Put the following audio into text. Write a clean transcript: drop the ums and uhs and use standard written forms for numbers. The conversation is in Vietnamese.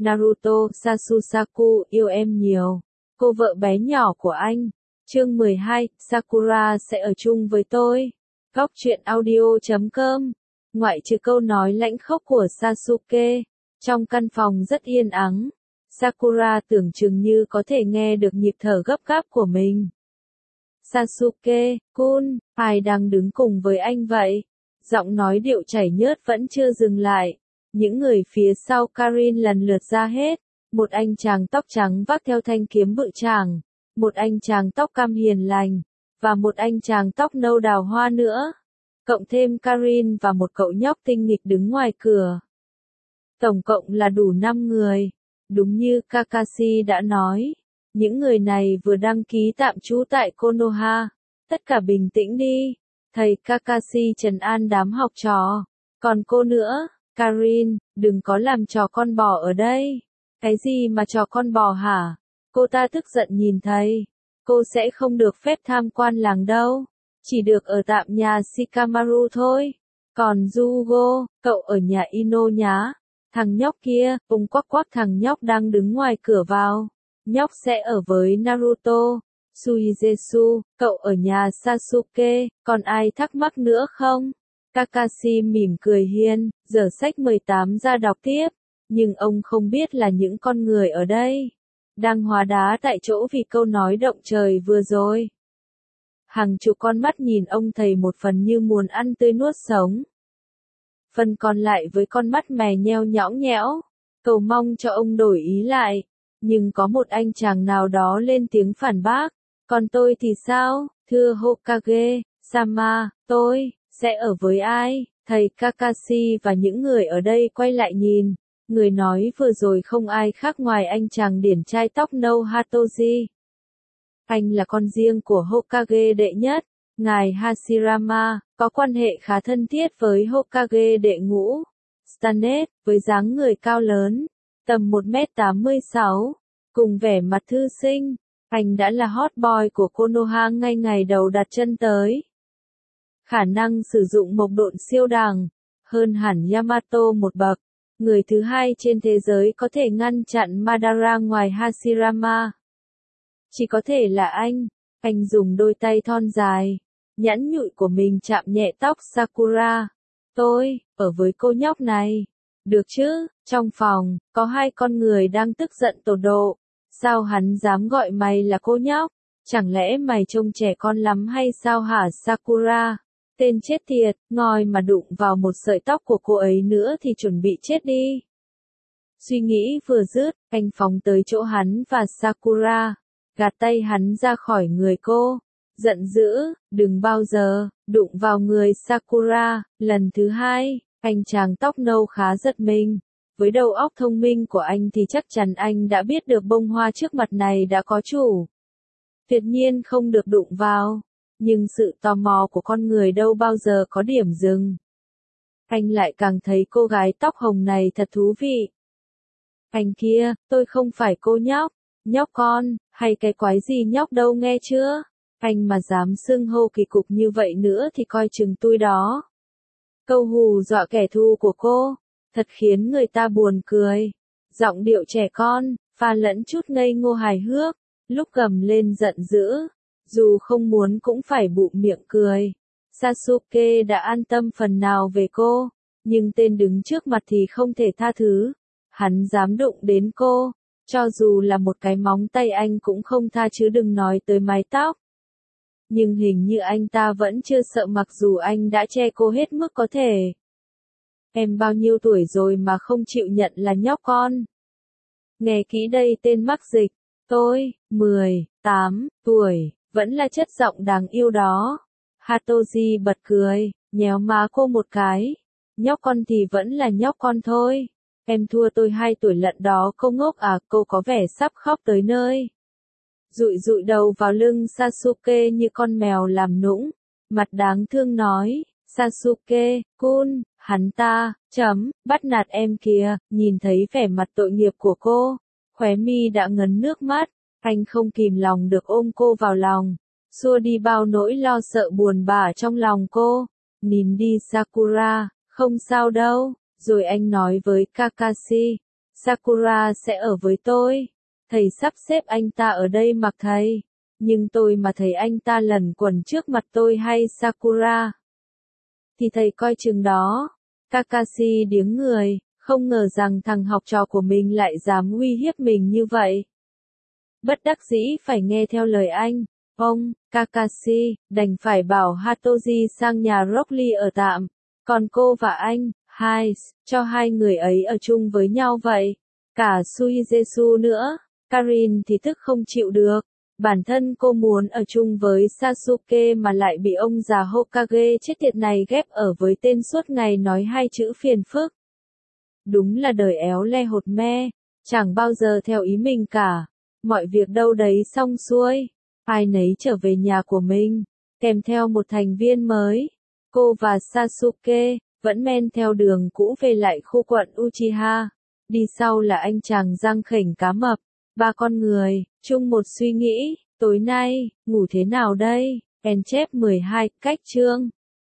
Naruto, Sasusaku, yêu em nhiều. Cô vợ bé nhỏ của anh. Chương 12, Sakura sẽ ở chung với tôi. Góc truyện audio.com. Ngoại trừ câu nói lãnh khốc của Sasuke, trong căn phòng rất yên ắng. Sakura tưởng chừng như có thể nghe được nhịp thở gấp gáp của mình. Sasuke-kun, ai đang đứng cùng với anh vậy? Giọng nói điệu chảy nhớt vẫn chưa dừng lại. Những người phía sau Karin lần lượt ra hết. Một anh chàng tóc trắng vác theo thanh kiếm bự chàng. Một anh chàng tóc cam hiền lành. Và một anh chàng tóc nâu đào hoa nữa. Cộng thêm Karin và một cậu nhóc tinh nghịch đứng ngoài cửa. Tổng cộng là đủ 5 người. Đúng như Kakashi đã nói. Những người này vừa đăng ký tạm trú tại Konoha. Tất cả bình tĩnh đi. Thầy Kakashi trấn an đám học trò. Còn cô nữa, Karin, đừng có làm trò con bò ở đây. Cái gì mà trò con bò hả? Cô ta tức giận nhìn thầy. Cô sẽ không được phép tham quan làng đâu. Chỉ được ở tạm nhà Shikamaru thôi. Còn Jugo, cậu ở nhà Ino nhá. Thằng nhóc kia, ông quắc quắc thằng nhóc đang đứng ngoài cửa vào. Nhóc sẽ ở với Naruto. Suizetsu, cậu ở nhà Sasuke, còn ai thắc mắc nữa không? Kakashi mỉm cười hiền, giở sách 18 ra đọc tiếp. Nhưng ông không biết là những con người ở đây đang hóa đá tại chỗ vì câu nói động trời vừa rồi. Hàng chục con mắt nhìn ông thầy một phần như muốn ăn tươi nuốt sống. Phần còn lại với con mắt mè nheo nhõng nhẽo, cầu mong cho ông đổi ý lại. Nhưng có một anh chàng nào đó lên tiếng phản bác. Còn tôi thì sao, thưa Hokage, Sama, tôi sẽ ở với ai? Thầy Kakashi và những người ở đây quay lại nhìn. Người nói vừa rồi không ai khác ngoài anh chàng điển trai tóc nâu Hatoji. Anh là con riêng của Hokage đệ nhất, ngài Hashirama, có quan hệ khá thân thiết với Hokage đệ ngũ, Stanet, với dáng người cao lớn, tầm 1m86, cùng vẻ mặt thư sinh. Anh đã là hot boy của Konoha ngay ngày đầu đặt chân tới. Khả năng sử dụng mộc độn siêu đẳng, hơn hẳn Yamato một bậc. Người thứ hai trên thế giới có thể ngăn chặn Madara ngoài Hashirama. Chỉ có thể là anh dùng đôi tay thon dài, nhẵn nhụi của mình chạm nhẹ tóc Sakura. Tôi, ở với cô nhóc này. Được chứ, trong phòng, có hai con người đang tức giận tột độ. Sao hắn dám gọi mày là cô nhóc? Chẳng lẽ mày trông trẻ con lắm hay sao hả Sakura? Tên chết tiệt, ngoi mà đụng vào một sợi tóc của cô ấy nữa thì chuẩn bị chết đi. Suy nghĩ vừa dứt, anh phóng tới chỗ hắn và Sakura, gạt tay hắn ra khỏi người cô. Giận dữ, đừng bao giờ đụng vào người Sakura. Lần thứ hai, anh chàng tóc nâu khá giật mình. Với đầu óc thông minh của anh thì chắc chắn anh đã biết được bông hoa trước mặt này đã có chủ. Tuyệt nhiên không được đụng vào. Nhưng sự tò mò của con người đâu bao giờ có điểm dừng. Anh lại càng thấy cô gái tóc hồng này thật thú vị. Anh kia, tôi không phải cô nhóc, nhóc con, hay cái quái gì nhóc đâu nghe chưa? Anh mà dám xưng hô kỳ cục như vậy nữa thì coi chừng tôi đó. Câu hù dọa kẻ thù của cô, thật khiến người ta buồn cười. Giọng điệu trẻ con, pha lẫn chút ngây ngô hài hước, lúc gầm lên giận dữ. Dù không muốn cũng phải bụm miệng cười. Sasuke đã an tâm phần nào về cô, nhưng tên đứng trước mặt thì không thể tha thứ. Hắn dám đụng đến cô, cho dù là một cái móng tay anh cũng không tha chứ đừng nói tới mái tóc. Nhưng hình như anh ta vẫn chưa sợ mặc dù anh đã che cô hết mức có thể. Em bao nhiêu tuổi rồi mà không chịu nhận là nhóc con? Nghe kỹ đây tên mắc dịch, tôi, 18 tuổi. Vẫn là chất giọng đáng yêu đó. Hatoji bật cười, nhéo má cô một cái. Nhóc con thì vẫn là nhóc con thôi. Em thua tôi 2 tuổi lận đó cô ngốc à, cô có vẻ sắp khóc tới nơi. Dụi dụi đầu vào lưng Sasuke như con mèo làm nũng. Mặt đáng thương nói, Sasuke-kun, hắn ta, bắt nạt em kìa. Nhìn thấy vẻ mặt tội nghiệp của cô, khóe mi đã ngấn nước mắt. Anh không kìm lòng được ôm cô vào lòng, xua đi bao nỗi lo sợ buồn bã trong lòng cô. Nín đi Sakura, không sao đâu. Rồi anh nói với Kakashi, Sakura sẽ ở với tôi. Thầy sắp xếp anh ta ở đây mặc thầy. Nhưng tôi mà thấy anh ta lẩn quẩn trước mặt tôi hay Sakura, thì thầy coi chừng đó. Kakashi điếng người, không ngờ rằng thằng học trò của mình lại dám uy hiếp mình như vậy. Bất đắc dĩ phải nghe theo lời anh. Ông, Kakashi, đành phải bảo Hatoji sang nhà Rock Lee ở tạm. Còn cô và anh, cho hai người ấy ở chung với nhau vậy. Cả Suigetsu nữa. Karin thì tức không chịu được. Bản thân cô muốn ở chung với Sasuke mà lại bị ông già Hokage chết tiệt này ghép ở với tên suốt ngày nói hai chữ phiền phức. Đúng là đời éo le hột me, chẳng bao giờ theo ý mình cả. Mọi việc đâu đấy xong xuôi, ai nấy trở về nhà của mình, kèm theo một thành viên mới. Cô và Sasuke vẫn men theo đường cũ về lại khu quận Uchiha. Đi sau là anh chàng răng khểnh cá mập. Ba con người, chung một suy nghĩ, tối nay, ngủ thế nào đây? En chép 12, cách chương.